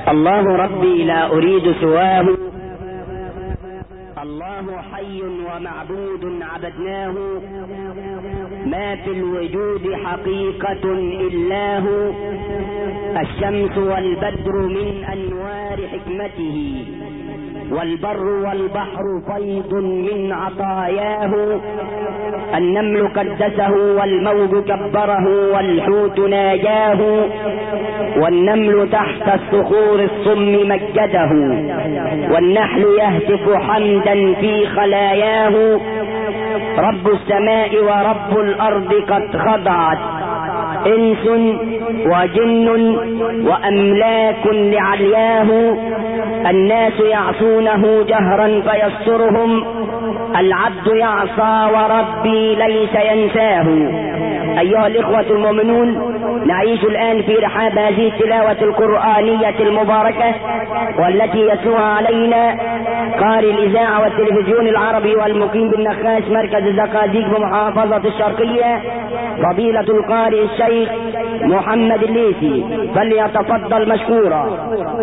الله ربي لا أريد سواه، الله حي ومعبود عبدناه، ما في الوجود حقيقة إلا هو، الشمس والبدر من أنوار حكمته، والبر والبحر فيض من عطاياه، النمل قدسه والموج كبره والحوت ناجاه، والنمل تحت الصخور الصم مجده، والنحل يهتف حمدا في خلاياه، رب السماء ورب الأرض قد خضعت، إنس وجن وأملاك لعلياه، الناس يعصونه جهرا فيسترهم، العبد يعصى وربي ليس ينساه. أيها الإخوة المؤمنون، نعيش الآن في رحاب هذه التلاوة القرآنية المباركة، والتي يتلوها علينا قارئ الإذاعة والتلفزيون العربي والمقيم بالنخاس مركز الزقازيق بمحافظة الشرقية، فضيلة القارئ الشيخ محمد الليثي، فليتفضل مشكورا.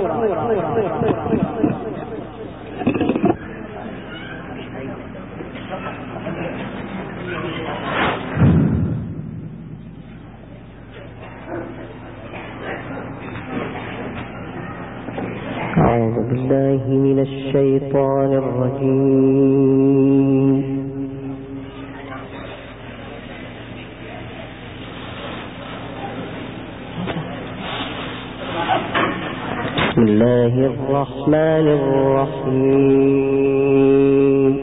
أعوذ بالله من الشيطان الرجيم. بسم الله الرحمن الرحيم.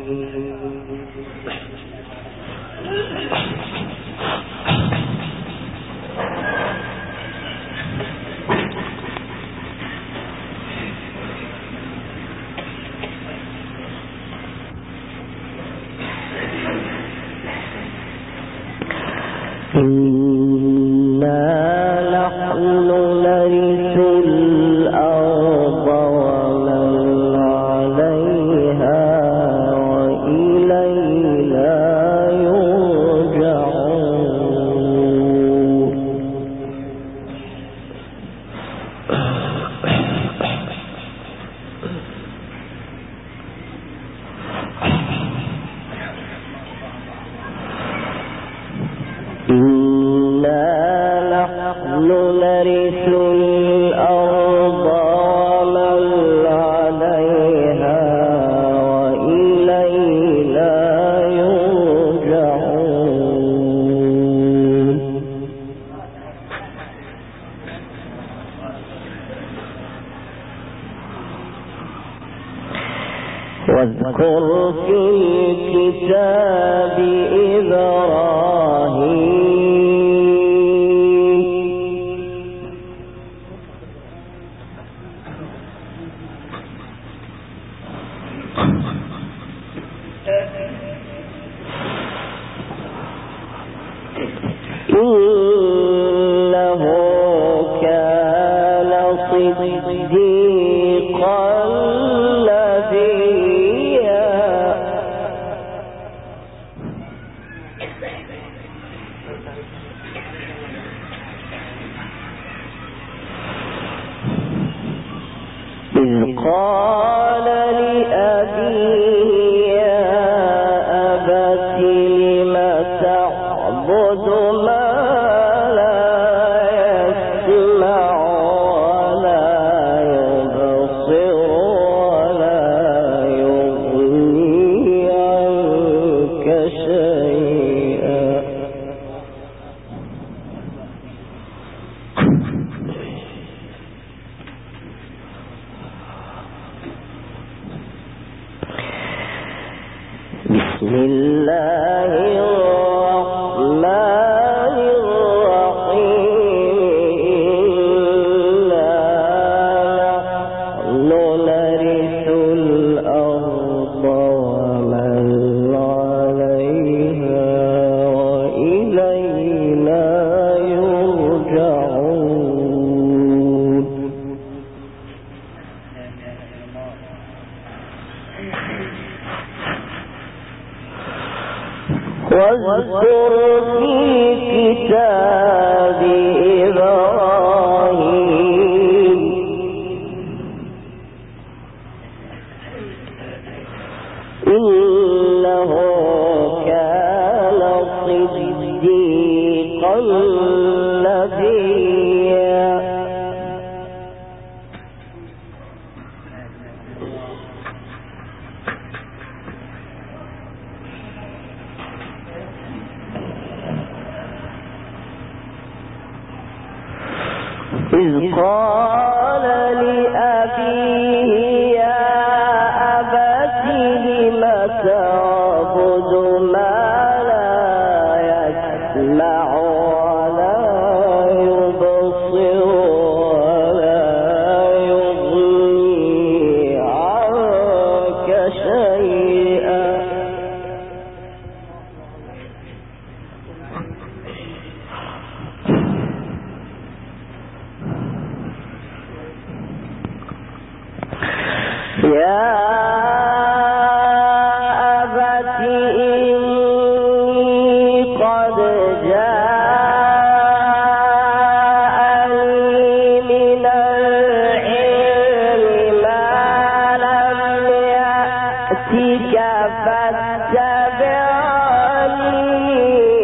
إنا نحن نرث الأرض ومن عليها وإلينا يرجعون. إنا نحن نرث الأرض ومن عليها وإلينا يرجعون. واذكر في الكتاب إبراهيم إنه كان صديقا نبيا. إذ قال لأبيه يا أبت لم تعبد ما لا يسمع ولا يبصر ولا يغني عنك شيئا. إذ قال لأبيه يا أبت لم تعبد ما لا يسمع ولا يبصر ولا يغني عنك شيئا. يا أبت إني قد جاءني من العلم ما لم يأتك فاتبعني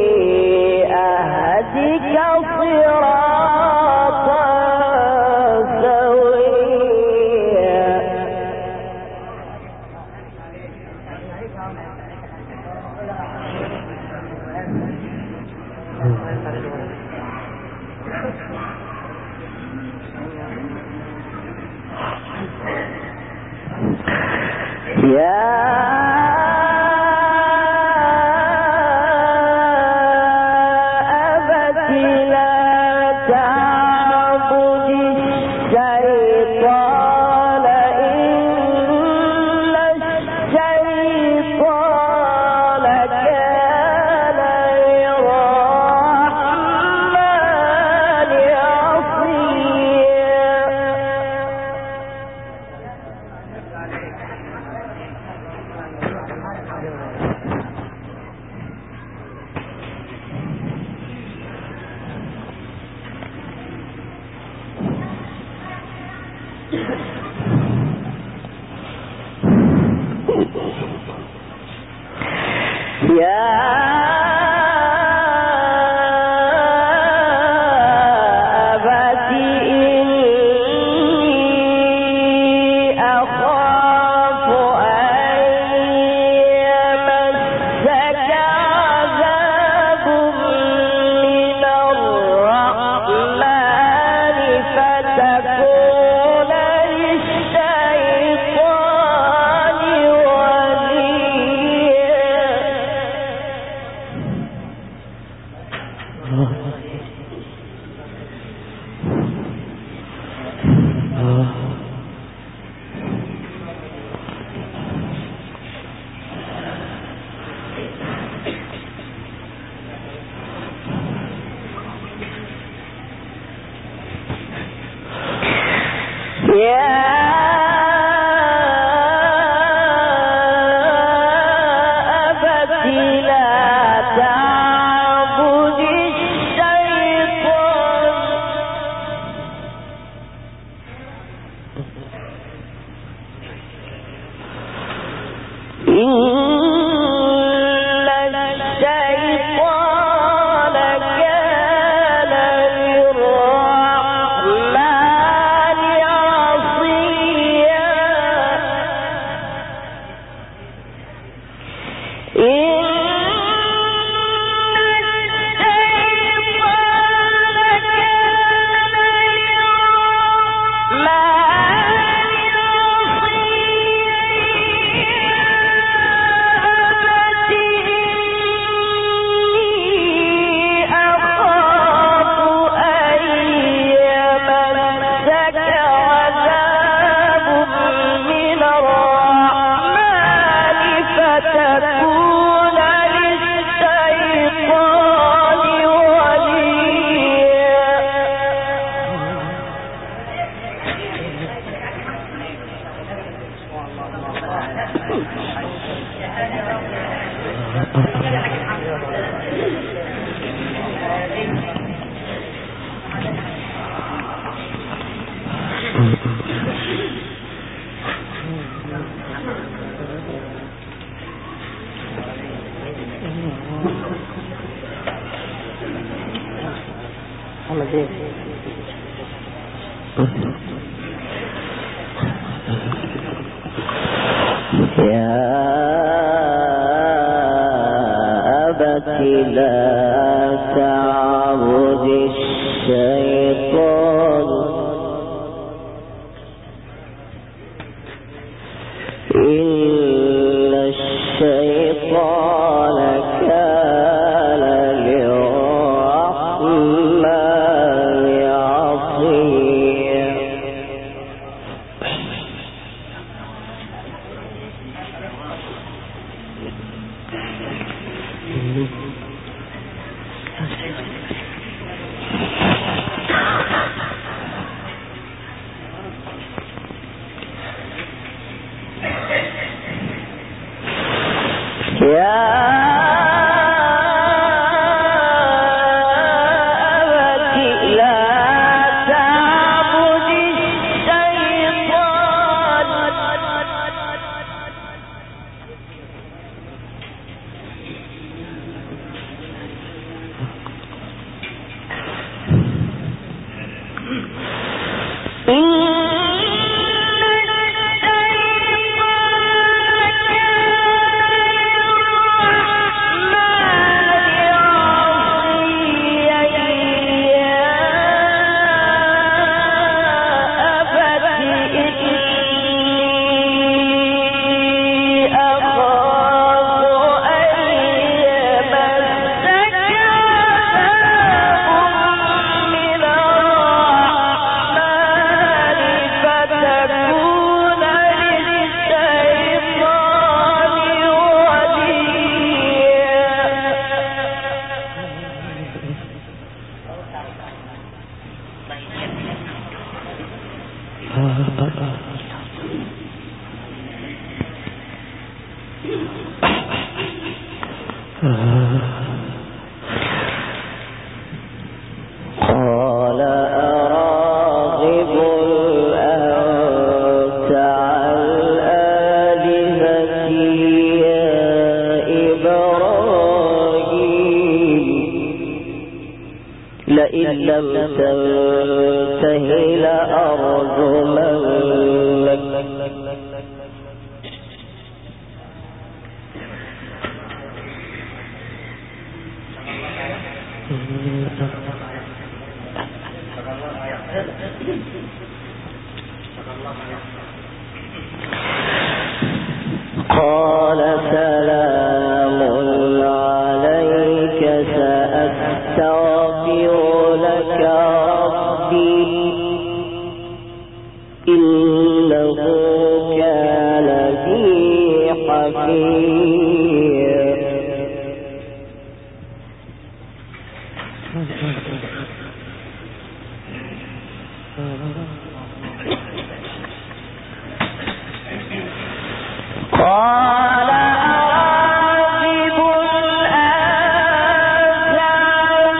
أهدك صراطا سويا. يا أبت لا تعبد الشيطان إن الشيطان كان للرحمن عصيا. يا أبت إني أخاف أن يمسك عذاب من الرحمن فتكون للشيطان وليا. يا أبت لا تعبد الشيطان إن الشيطان كان للرحمن عصيا. تكون للشيطان وليا. يا أبت لا تعبد الشيطان قال أراغب أنت عن آلهتي يا إبراهيم لئن لم تنته لأرجمنك قال سلام عليك سأستغفر لك ربي إنه كان بي حفيا قال أراغب أنت عن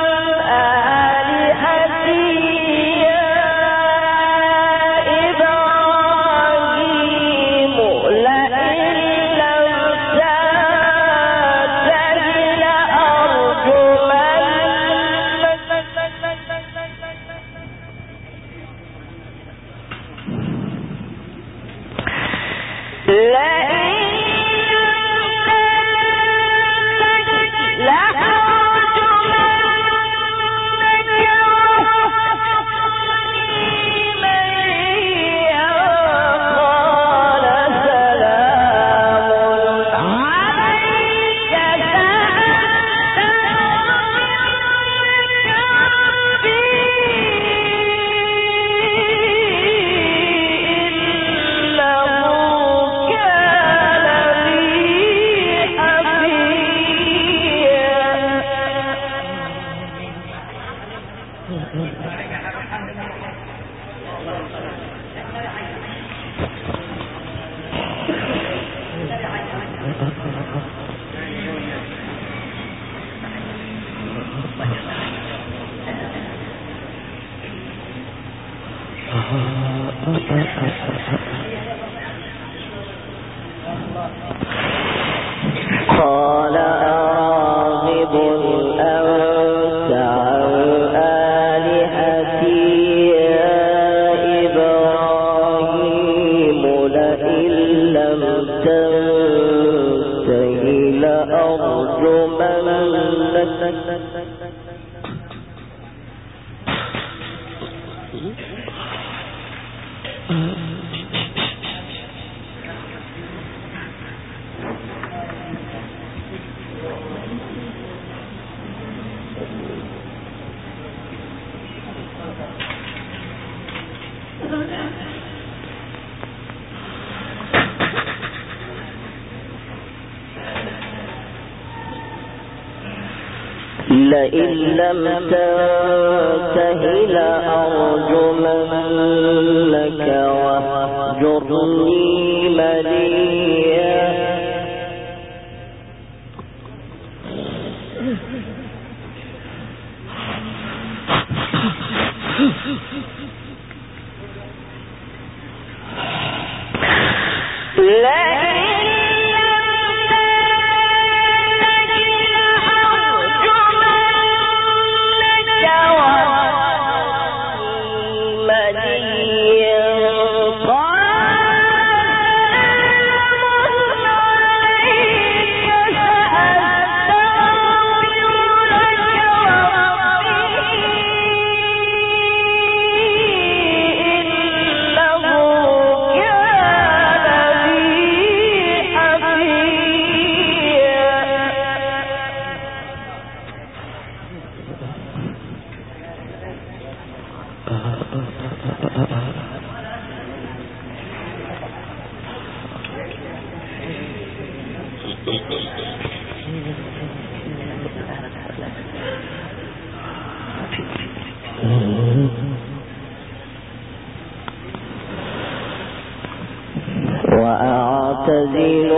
آلهتي يا إبراهيم لئن لم تنته قال أراغب أنت عن آلهتي يا إبراهيم لئن لم تنته لأرجمنك لئن لم تنته لأرجمنك واهجرني مليا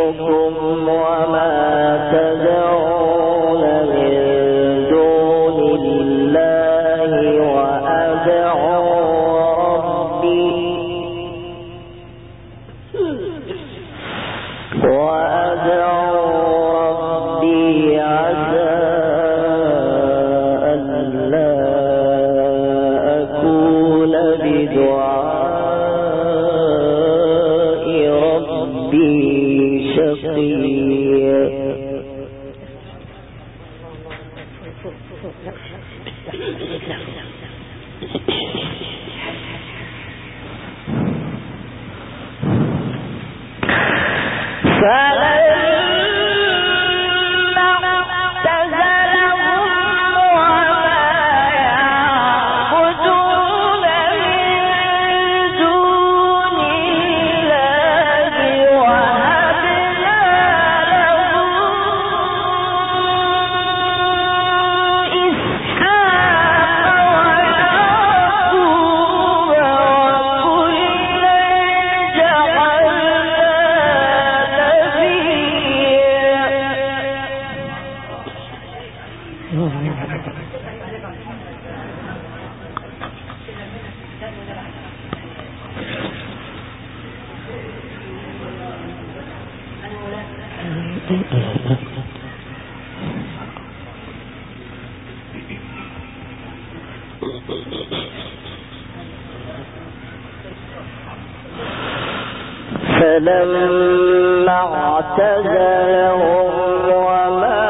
فلما اعتزلهم وما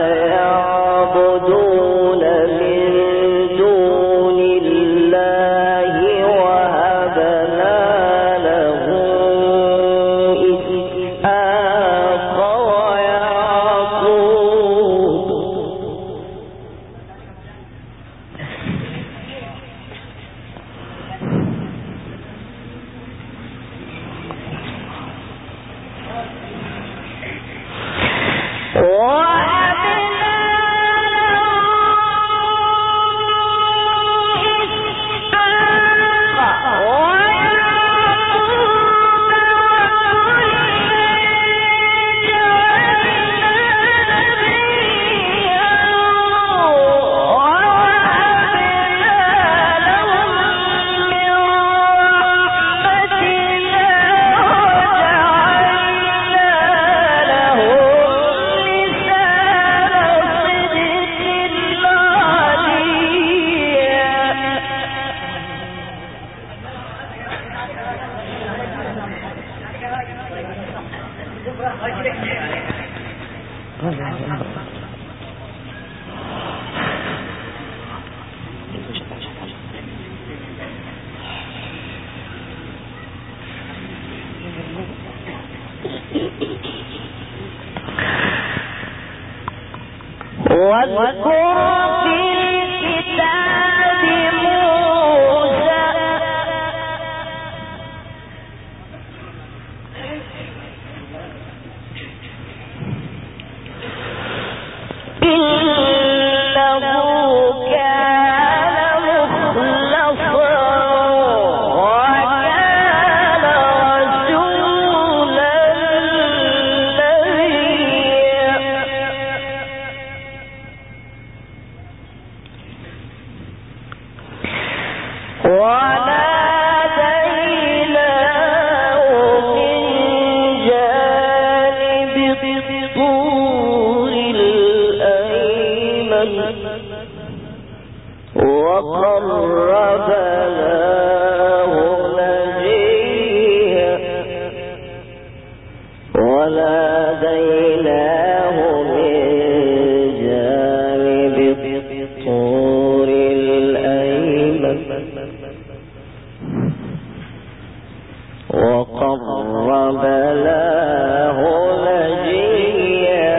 يعبدون من دون الله وهبنا له إسحاق ويعقوب واذكر في الكتاب موسى إنه كان مخلصا وكان رسولا نبيا وناديناه من جانب الطور الأيمن وقربناه نجيا وناديناه من جانب الطور الأيمن وقربناه نجيا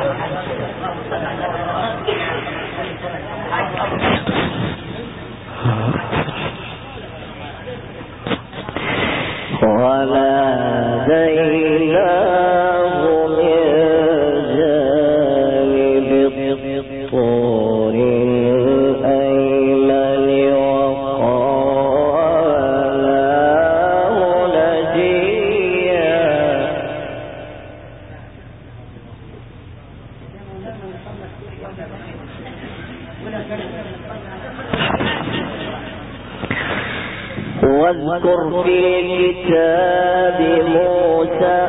واذكر في كتاب موسى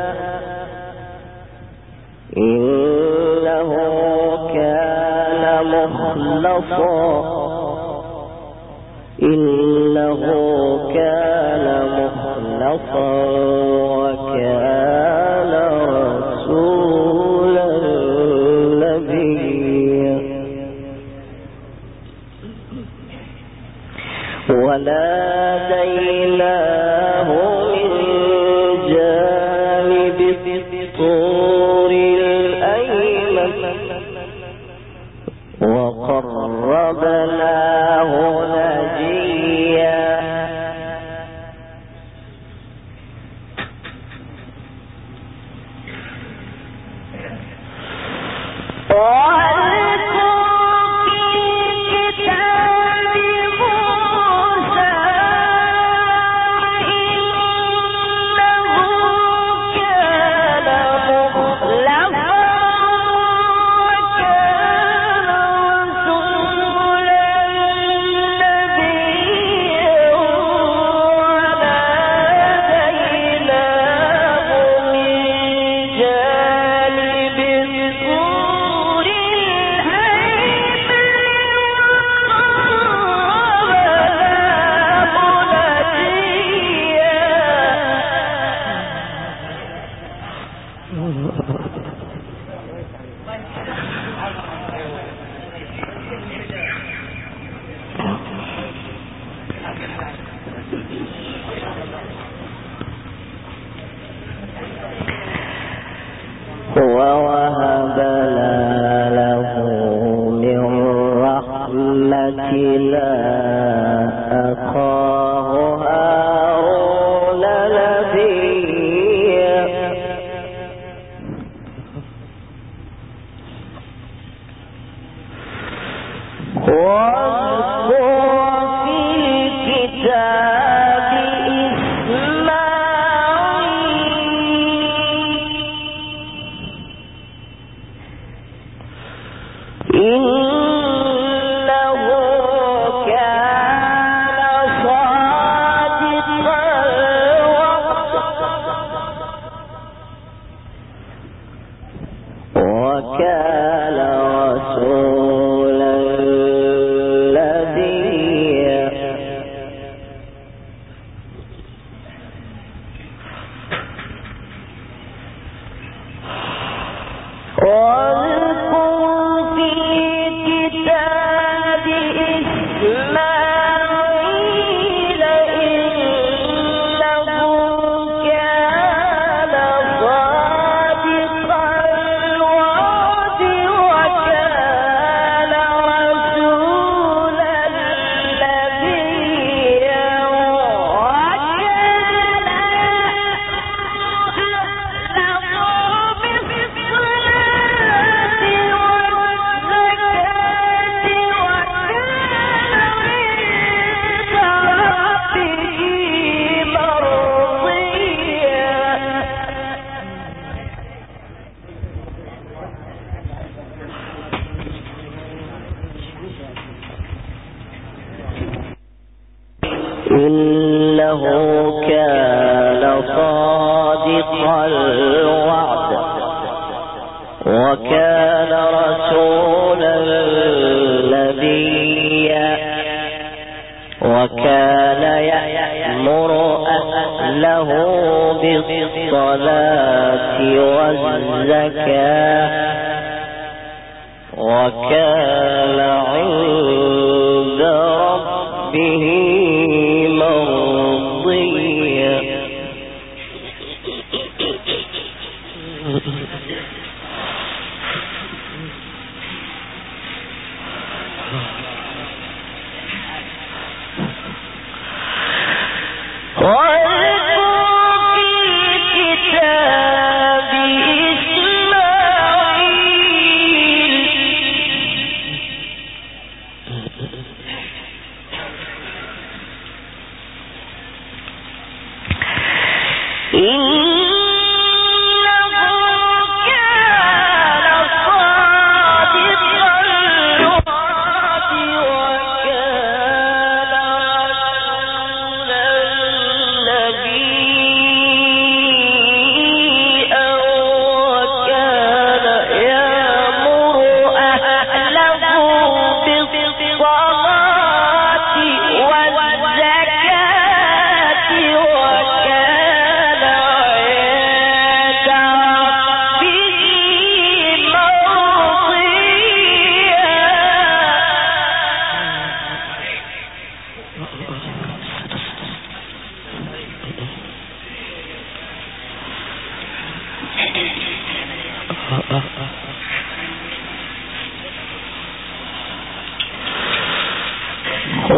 إنه كان مخلصا وكان رسولا نبيا وناديناه من جانب الطور الأيمن وقربناه نجيا ووهبنا له من رحمتنا أخاه هارون نبيا إنه كان صادق الوعد وكان رسولا نبيا وكان يأمر أهله بالصلاة والزكاة وكان عند ربه مرضيا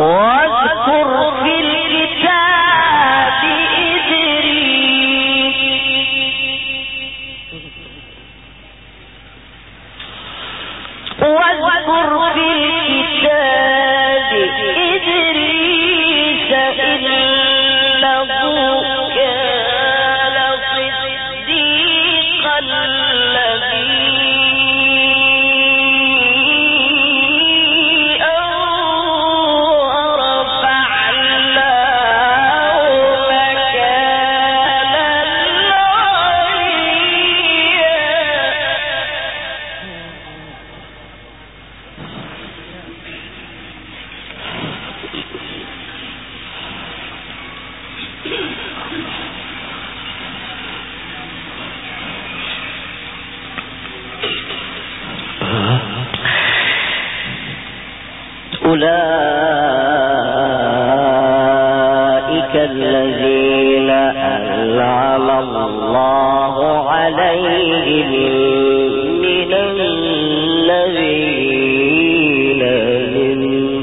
أولئك الذين أنعم الله عليهم من النبيين من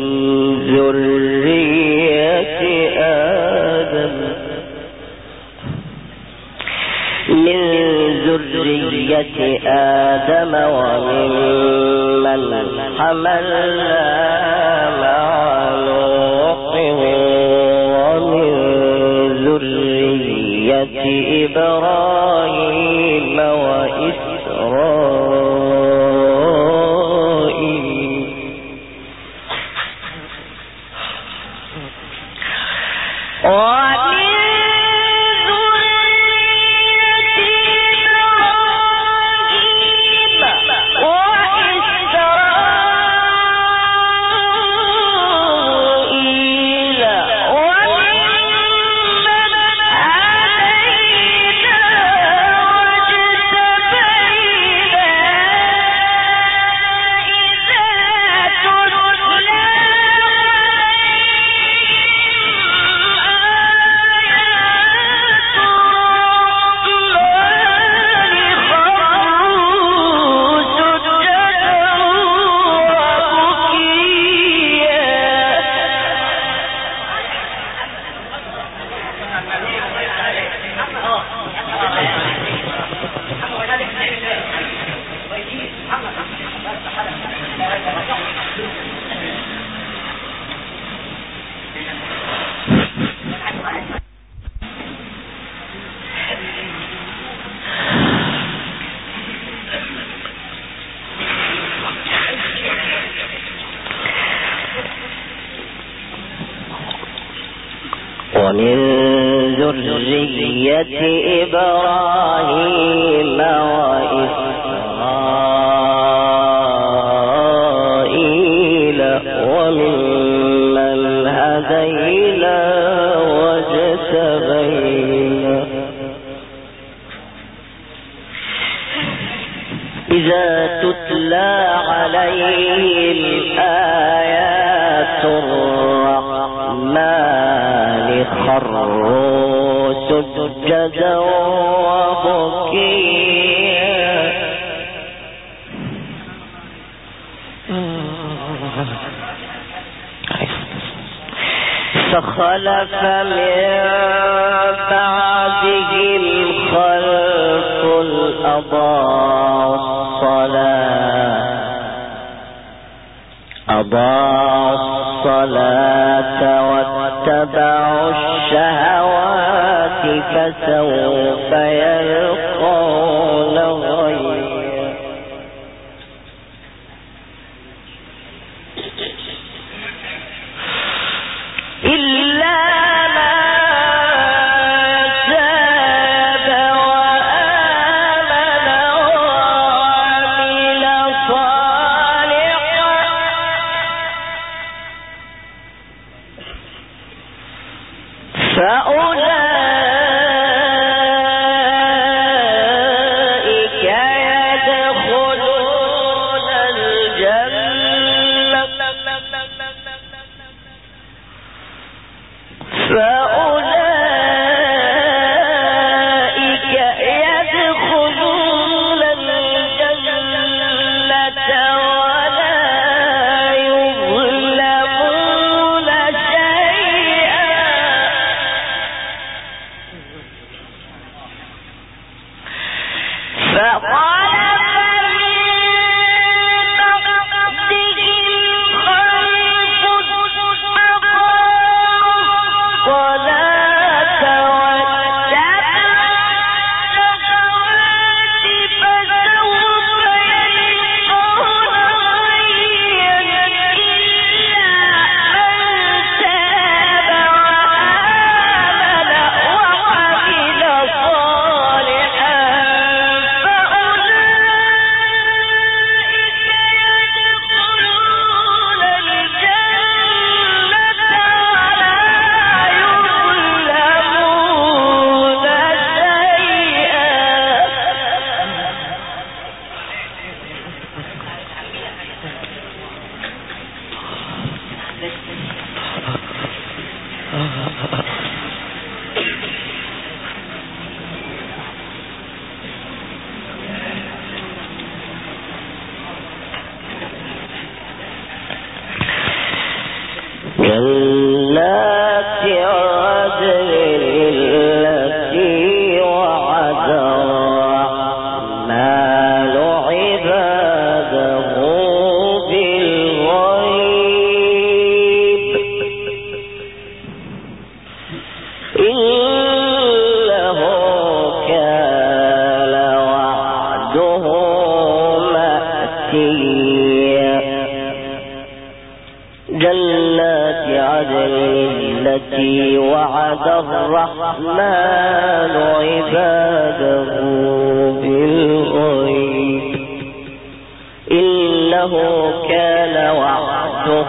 ذرية آدم وممن حملنا مع نوح ومن ذرية إبراهيم وإسرائيل ومن ذرية إبراهيم وإسرائيل وممن هدينا واجتبينا إذا تتلى عليهم آيات الرحمن خروا سجدا وبكيا فخلف من بعدهم خلف أضاعوا الصلاة واتبعوا الشهوات فسوف يلقون غيا إلا ما تاب وآمن وعمل صالحا فأولئك جنات عدن التي وعد الرحمن عباده بالغيب إنه كان وعده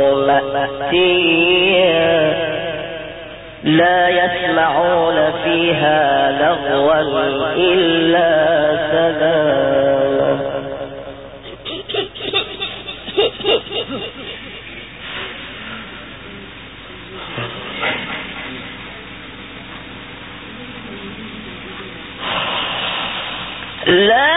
مأتيا لا يسمعون فيها لغوا إلا سلاما لا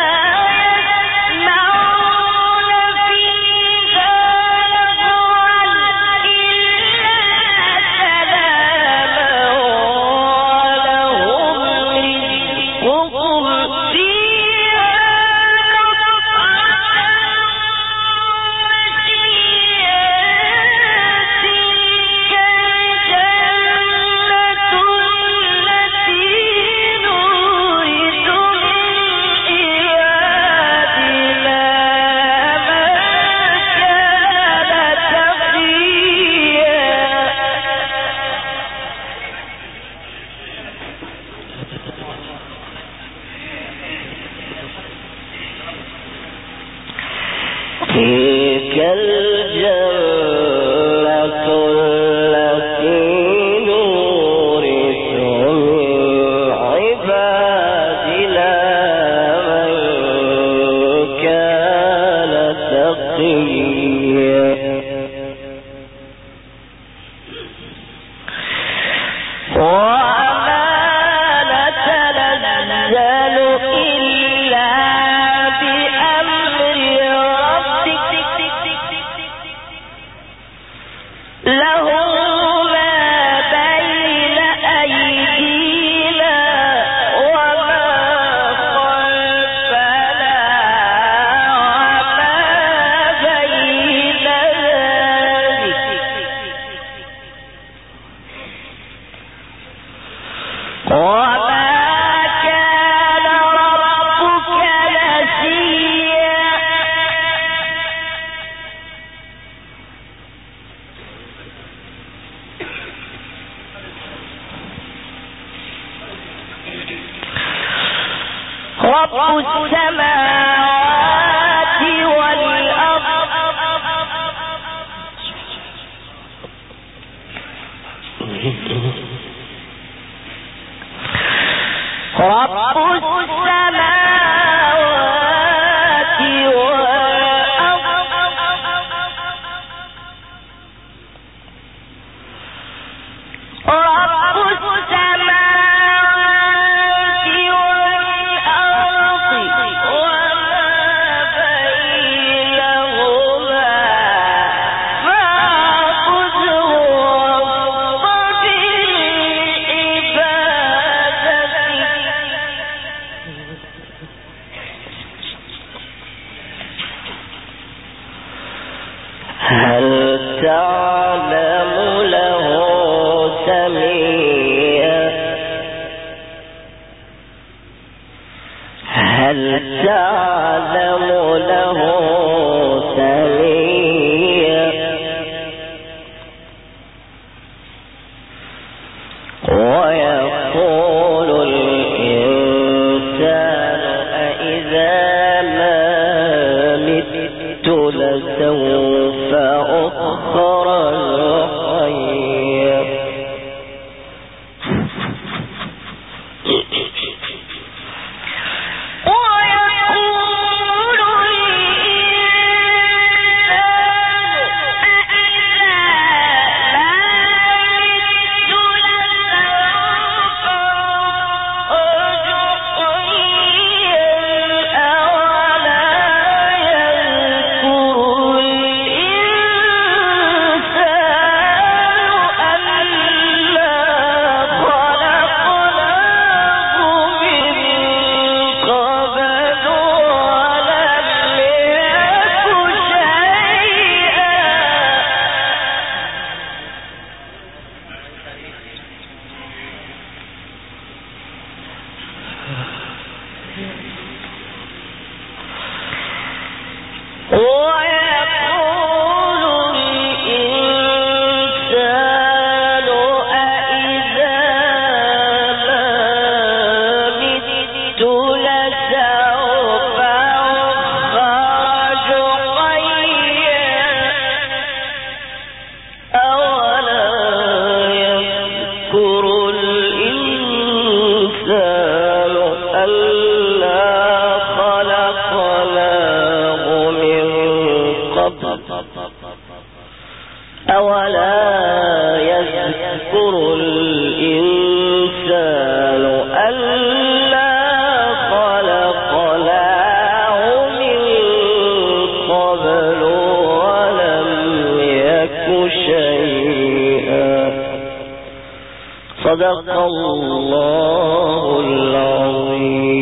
تلك الجنة التي نورث من عبادنا من كان تقيا وما نتنزل إلا بأمر له ما بين أيدينا وما خلفنا وما بين ذلك وما كان ربك نسيا رب السماوات والأرض رب السماوات والأرض رب السماوات والأرض وما بينهما فاعبده واصطبر لعبادته هل تعلم له سميا هل تعلم له سميا ويقول الإنسان أإذا ما مت لسوف أخرج حيا صدق الله العظيم.